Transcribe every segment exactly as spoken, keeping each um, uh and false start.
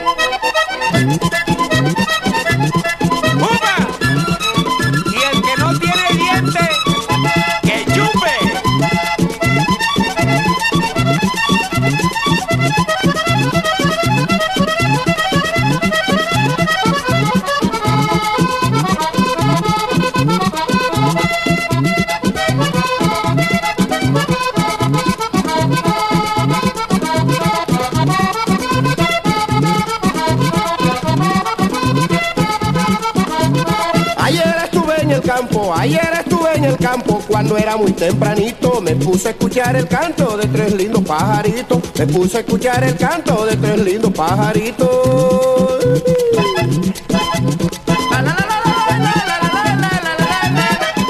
¡Upa! Y el que no tiene dientes, que chupe. Ayer estuve en el campo, ayer estuve en el campo, cuando era muy tempranito, me puse a escuchar el canto de tres lindos pajaritos, me puse a escuchar el canto de tres lindos pajaritos. La, la, la, la, la, la, la, la, la, la, la, la.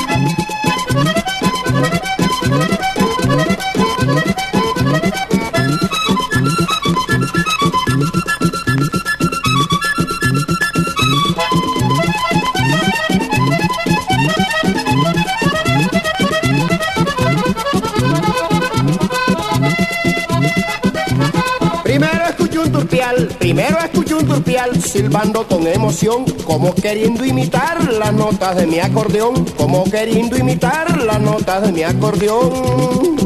Primero escuché un turpial, primero escuché un turpial silbando con emoción, como queriendo imitar las notas de mi acordeón, como queriendo imitar las notas de mi acordeón.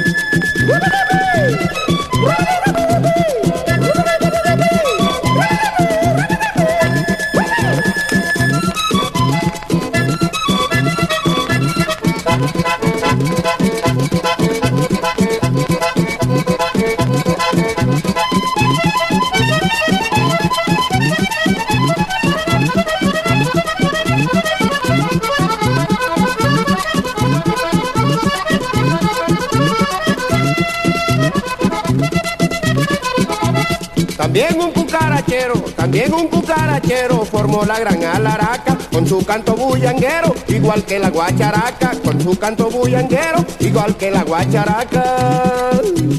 También un cucarachero, también un cucarachero formó la gran alaraca con su canto bullanguero, igual que la guacharaca, con su canto bullanguero, igual que la guacharaca.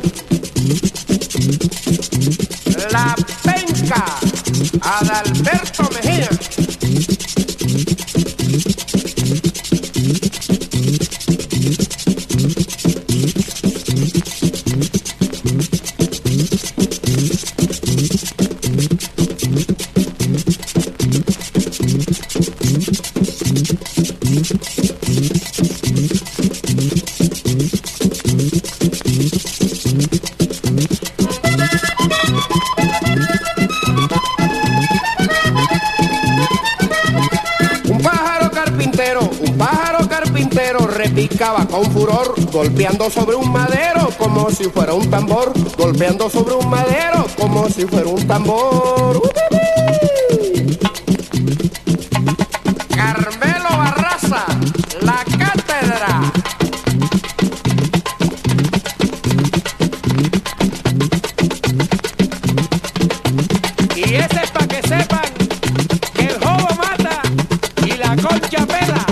La penca, Adalberto Mejía. Un pájaro carpintero, un pájaro carpintero repicaba con furor, golpeando sobre un madero como si fuera un tambor, golpeando sobre un madero como si fuera un tambor. Carmelo Barraza, la cátedra. Y ese es para que sepan que el jobo mata y la concha pela.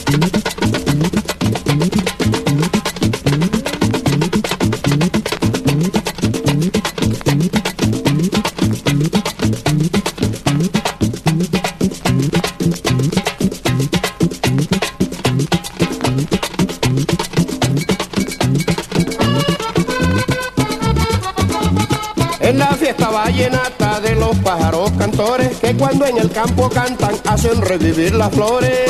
En la fiesta vallenata de los pájaros cantores, que cuando en el campo cantan hacen revivir las flores.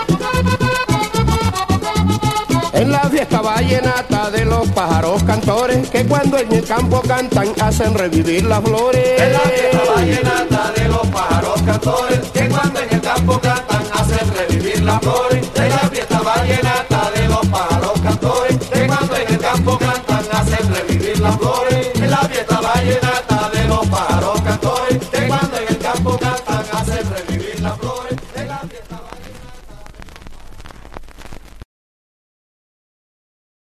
En la fiesta vallenata de los pájaros cantores, que cuando en el campo cantan hacen revivir las flores. En la fiesta vallenata de los pájaros cantores, que cuando en el campo cantan hacen revivir las flores. En la fiesta vallenata de los pájaros cantores, que cuando en el campo cantan hacen revivir las flores. En la fiesta vallenata de los pájaros cantores, que cuando en el campo cantan hacen revivir